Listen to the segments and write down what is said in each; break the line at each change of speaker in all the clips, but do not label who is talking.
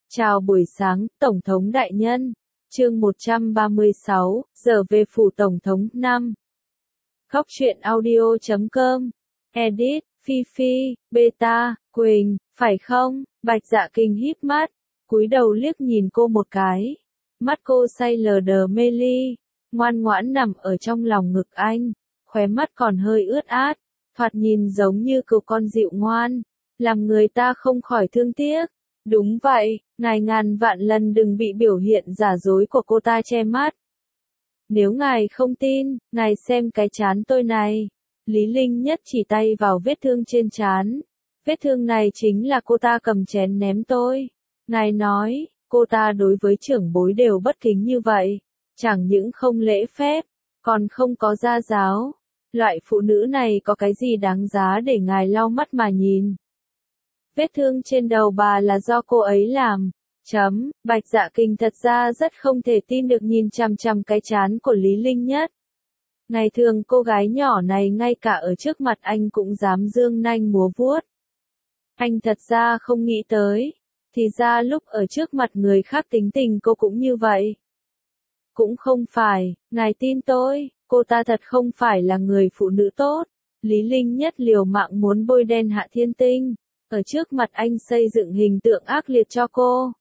Chào buổi sáng, Tổng thống đại nhân. Chương 136, giờ về phủ Tổng thống 5. Góc truyện audio.com. Edit, Phi Phi, Beta, Quỳnh, phải không? Bạch Dạ Kinh híp mắt, cúi đầu liếc nhìn cô một cái. Mắt cô say lờ đờ mê ly, ngoan ngoãn nằm ở trong lòng ngực anh, khóe mắt còn hơi ướt át, thoạt nhìn giống như cừu con dịu ngoan, làm người ta không khỏi thương tiếc. Đúng vậy, ngài ngàn vạn lần đừng bị biểu hiện giả dối của cô ta che mắt. Nếu ngài không tin, ngài xem cái trán tôi này. Lý Linh Nhất chỉ tay vào vết thương trên trán. Vết thương này chính là cô ta cầm chén ném tôi. Ngài nói, cô ta đối với trưởng bối đều bất kính như vậy. Chẳng những không lễ phép, còn không có gia giáo. Loại phụ nữ này có cái gì đáng giá để ngài lau mắt mà nhìn. Vết thương trên đầu bà là do cô ấy làm. Bạch Dạ Kinh thật ra rất không thể tin được nhìn chằm chằm cái trán của Lý Linh Nhất. Ngày thường cô gái nhỏ này ngay cả ở trước mặt anh cũng dám dương nanh múa vuốt. Anh thật ra không nghĩ tới. Thì ra lúc ở trước mặt người khác tính tình cô cũng như vậy. Cũng không phải, ngài tin tôi, cô ta thật không phải là người phụ nữ tốt. Lý Linh Nhất liều mạng muốn bôi đen Hạ Thiên Tinh. Ở trước mặt anh xây dựng hình tượng ác liệt cho cô.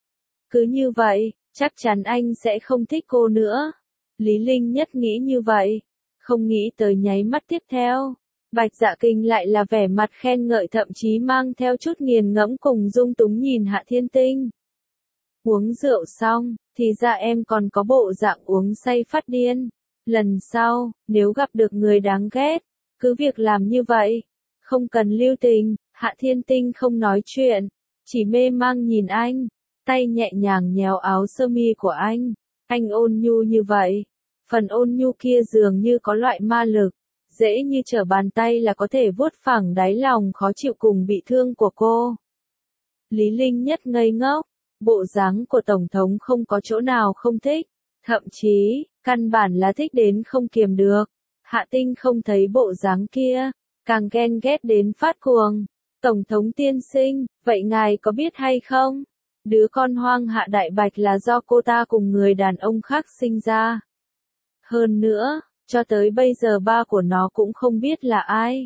Cứ như vậy, chắc chắn anh sẽ không thích cô nữa. Lý Linh Nhất nghĩ như vậy. Không nghĩ tới nháy mắt tiếp theo. Bạch Dạ Kinh lại là vẻ mặt khen ngợi thậm chí mang theo chút nghiền ngẫm cùng dung túng nhìn Hạ Thiên Tinh. Uống rượu xong, thì ra em còn có bộ dạng uống say phát điên. Lần sau, nếu gặp được người đáng ghét, cứ việc làm như vậy. Không cần lưu tình. Hạ Thiên Tinh không nói chuyện, chỉ mê mang nhìn anh, tay nhẹ nhàng nhéo áo sơ mi của anh. Anh ôn nhu như vậy, phần ôn nhu kia dường như có loại ma lực, dễ như trở bàn tay là có thể vuốt phẳng đáy lòng khó chịu cùng bị thương của cô. Lý Linh Nhất ngây ngốc, bộ dáng của Tổng thống không có chỗ nào không thích, thậm chí, căn bản là thích đến không kiềm được. Hạ Tinh không thấy bộ dáng kia, càng ghen ghét đến phát cuồng. Tổng thống tiên sinh, vậy ngài có biết hay không? Đứa con hoang Hạ Đại Bạch là do cô ta cùng người đàn ông khác sinh ra. Hơn nữa, cho tới bây giờ ba của nó cũng không biết là ai.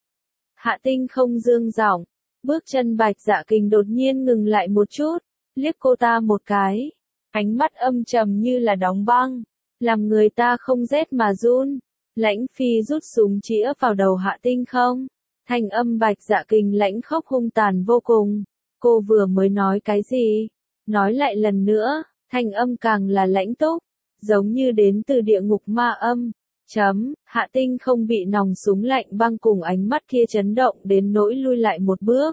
Hạ Tinh không dương giọng, bước chân Bạch Dạ Kinh đột nhiên ngừng lại một chút, liếc cô ta một cái. Ánh mắt âm trầm như là đóng băng, làm người ta không rét mà run. Lãnh Phi rút súng chĩa vào đầu Hạ Tinh không? Thanh âm Bạch Dạ Kinh lãnh khốc hung tàn vô cùng. Cô vừa mới nói cái gì? Nói lại lần nữa, thanh âm càng là lãnh túc, giống như đến từ địa ngục ma âm. Hạ Tinh không bị nòng súng lạnh băng cùng ánh mắt kia chấn động đến nỗi lui lại một bước.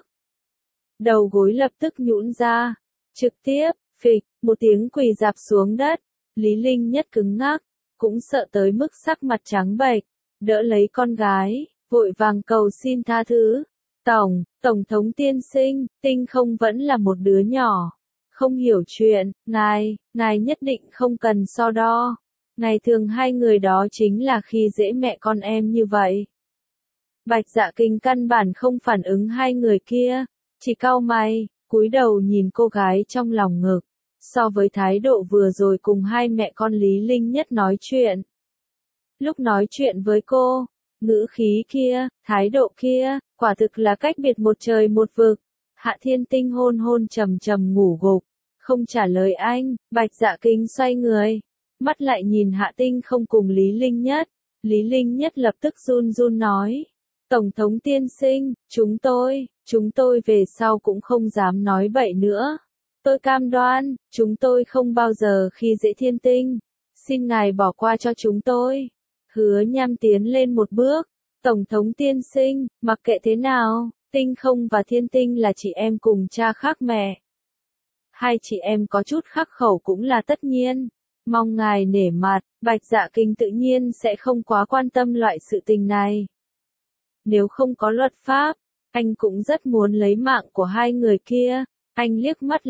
Đầu gối lập tức nhũn ra, trực tiếp, phịch, một tiếng quỳ rạp xuống đất. Lý Linh Nhất cứng ngắc, cũng sợ tới mức sắc mặt trắng bệch, đỡ lấy con gái. Vội vàng cầu xin tha thứ. Tổng thống tiên sinh, Tinh không vẫn là một đứa nhỏ. Không hiểu chuyện, ngài nhất định không cần so đo. Ngày thường hai người đó chính là khi dễ mẹ con em như vậy. Bạch Dạ Kinh căn bản không phản ứng hai người kia, chỉ cau mày, cúi đầu nhìn cô gái trong lòng ngực. So với thái độ vừa rồi cùng hai mẹ con Lý Linh Nhất nói chuyện. Lúc nói chuyện với cô, ngữ khí kia, thái độ kia, quả thực là cách biệt một trời một vực. Hạ Thiên Tinh hôn hôn trầm trầm ngủ gục, không trả lời anh. Bạch Dạ Kinh xoay người, mắt lại nhìn Hạ Tinh không cùng Lý Linh Nhất. Lý Linh Nhất lập tức run run nói, Tổng thống tiên sinh, chúng tôi về sau cũng không dám nói bậy nữa. Tôi cam đoan, chúng tôi không bao giờ khi dễ Thiên Tinh. Xin ngài bỏ qua cho chúng tôi. Hứa Nham tiến lên một bước. Tổng thống tiên sinh, mặc kệ thế nào, Tinh không và Thiên Tinh là chị em cùng cha khác mẹ. Hai chị em có chút khắc khẩu cũng là tất nhiên. Mong ngài nể mặt. Bạch Dạ Kinh tự nhiên sẽ không quá quan tâm loại sự tình này. Nếu không có luật pháp, anh cũng rất muốn lấy mạng của hai người kia. Anh liếc mắt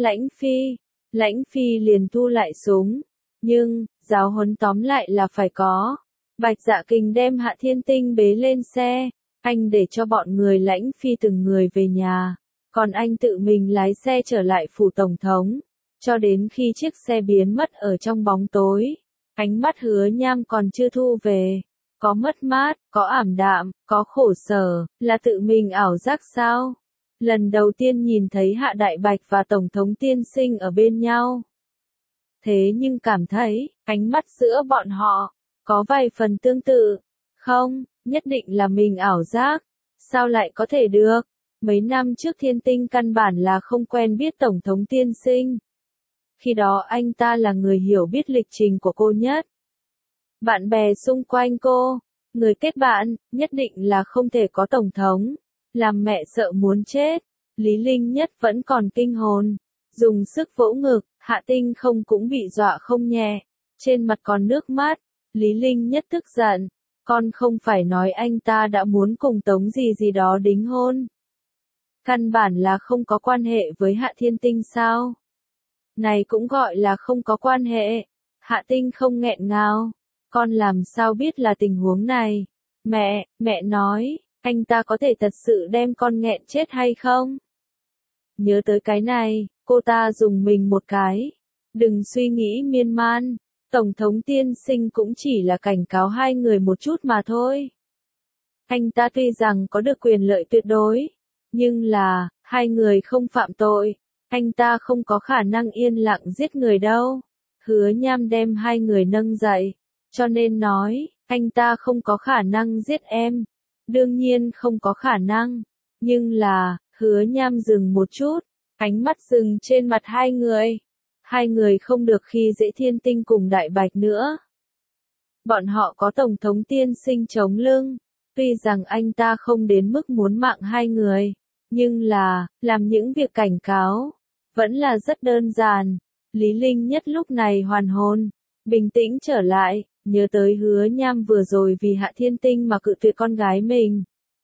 Lãnh Phi liền thu lại súng. Nhưng, giáo huấn tóm lại là phải có. Bạch Dạ Kinh đem Hạ Thiên Tinh bế lên xe, anh để cho bọn người Lãnh Phi từng người về nhà. Còn anh tự mình lái xe trở lại phủ tổng thống. Cho đến khi chiếc xe biến mất ở trong bóng tối, ánh mắt Hứa Nham còn chưa thu về. Có mất mát, có ảm đạm, có khổ sở, là tự mình ảo giác sao? Lần đầu tiên nhìn thấy Hạ Đại Bạch và Tổng thống tiên sinh ở bên nhau. Thế nhưng cảm thấy, ánh mắt giữa bọn họ, có vài phần tương tự. Không, nhất định là mình ảo giác. Sao lại có thể được? Mấy năm trước Thiên Tinh căn bản là không quen biết Tổng thống tiên sinh. Khi đó anh ta là người hiểu biết lịch trình của cô nhất. Bạn bè xung quanh cô, người kết bạn, nhất định là không thể có Tổng thống. Làm mẹ sợ muốn chết. Lý Linh Nhất vẫn còn kinh hồn. Dùng sức vỗ ngực, Hạ Tinh Không cũng bị dọa không nhẹ. Trên mặt còn nước mắt. Lý Linh Nhất tức giận. Con không phải nói anh ta đã muốn cùng Tống gì gì đó đính hôn. Căn bản là không có quan hệ với Hạ Thiên Tinh sao? Này cũng gọi là không có quan hệ. Hạ Tinh Không nghẹn ngào. Con làm sao biết là tình huống này? Mẹ nói, anh ta có thể thật sự đem con nghẹn chết hay không? Nhớ tới cái này, cô ta dùng mình một cái. Đừng suy nghĩ miên man. Tổng thống tiên sinh cũng chỉ là cảnh cáo hai người một chút mà thôi. Anh ta tuy rằng có được quyền lợi tuyệt đối, nhưng là, hai người không phạm tội. Anh ta không có khả năng yên lặng giết người đâu. Hứa Nham đem hai người nâng dậy. Cho nên nói, anh ta không có khả năng giết em. Đương nhiên không có khả năng. Nhưng là, Hứa Nham dừng một chút. Ánh mắt dừng trên mặt hai người. Hai người không được khi dễ Thiên Tinh cùng Đại Bạch nữa. Bọn họ có Tổng thống tiên sinh chống lưng. Tuy rằng anh ta không đến mức muốn mạng hai người. Nhưng là, làm những việc cảnh cáo. Vẫn là rất đơn giản. Lý Linh Nhất lúc này hoàn hồn. Bình tĩnh trở lại. Nhớ tới Hứa Nham vừa rồi vì Hạ Thiên Tinh mà cự tuyệt con gái mình.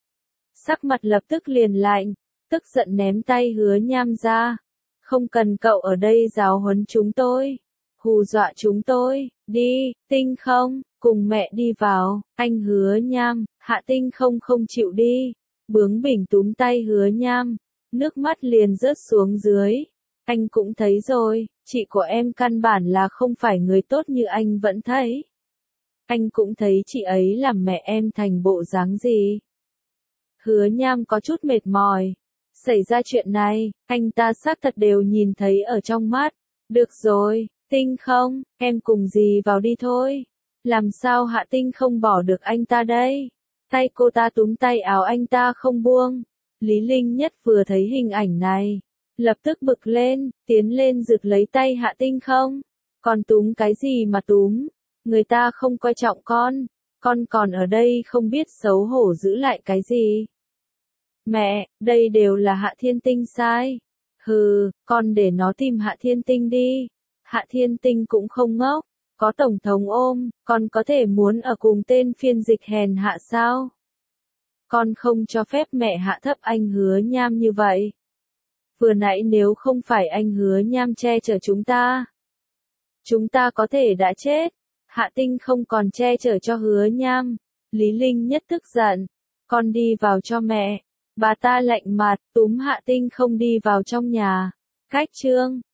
Sắc mặt lập tức liền lạnh. Tức giận ném tay Hứa Nham ra. Không cần cậu ở đây giáo huấn chúng tôi. Hù dọa chúng tôi. Đi, Tinh Không, cùng mẹ đi vào. Anh Hứa Nham, Hạ Tinh Không không chịu đi. Bướng bỉnh túm tay Hứa Nham. Nước mắt liền rớt xuống dưới. Anh cũng thấy rồi, chị của em căn bản là không phải người tốt như anh vẫn thấy. Anh cũng thấy chị ấy làm mẹ em thành bộ dáng gì. Hứa Nham có chút mệt mỏi. Xảy ra chuyện này, anh ta xác thật đều nhìn thấy ở trong mắt. Được rồi, Tinh Không, em cùng dì vào đi thôi. Làm sao Hạ Tinh Không bỏ được anh ta đây? Tay cô ta túm tay áo anh ta không buông. Lý Linh Nhất vừa thấy hình ảnh này. Lập tức bực lên, tiến lên giật lấy tay Hạ Tinh Không. Còn túm cái gì mà túm? Người ta không coi trọng con còn ở đây không biết xấu hổ giữ lại cái gì. Mẹ, đây đều là Hạ Thiên Tinh sai. Hừ, con để nó tìm Hạ Thiên Tinh đi. Hạ Thiên Tinh cũng không ngốc. Có Tổng thống ôm, con có thể muốn ở cùng tên phiên dịch hèn hạ sao? Con không cho phép mẹ hạ thấp anh Hứa Nham như vậy. Vừa nãy nếu không phải anh Hứa Nham che chở chúng ta có thể đã chết. Hạ Tinh không còn che chở cho Hứa Nham. Lý Linh Nhất tức giận. Con đi vào cho mẹ. Bà ta lạnh mặt, túm Hạ Tinh không đi vào trong nhà. Cách chương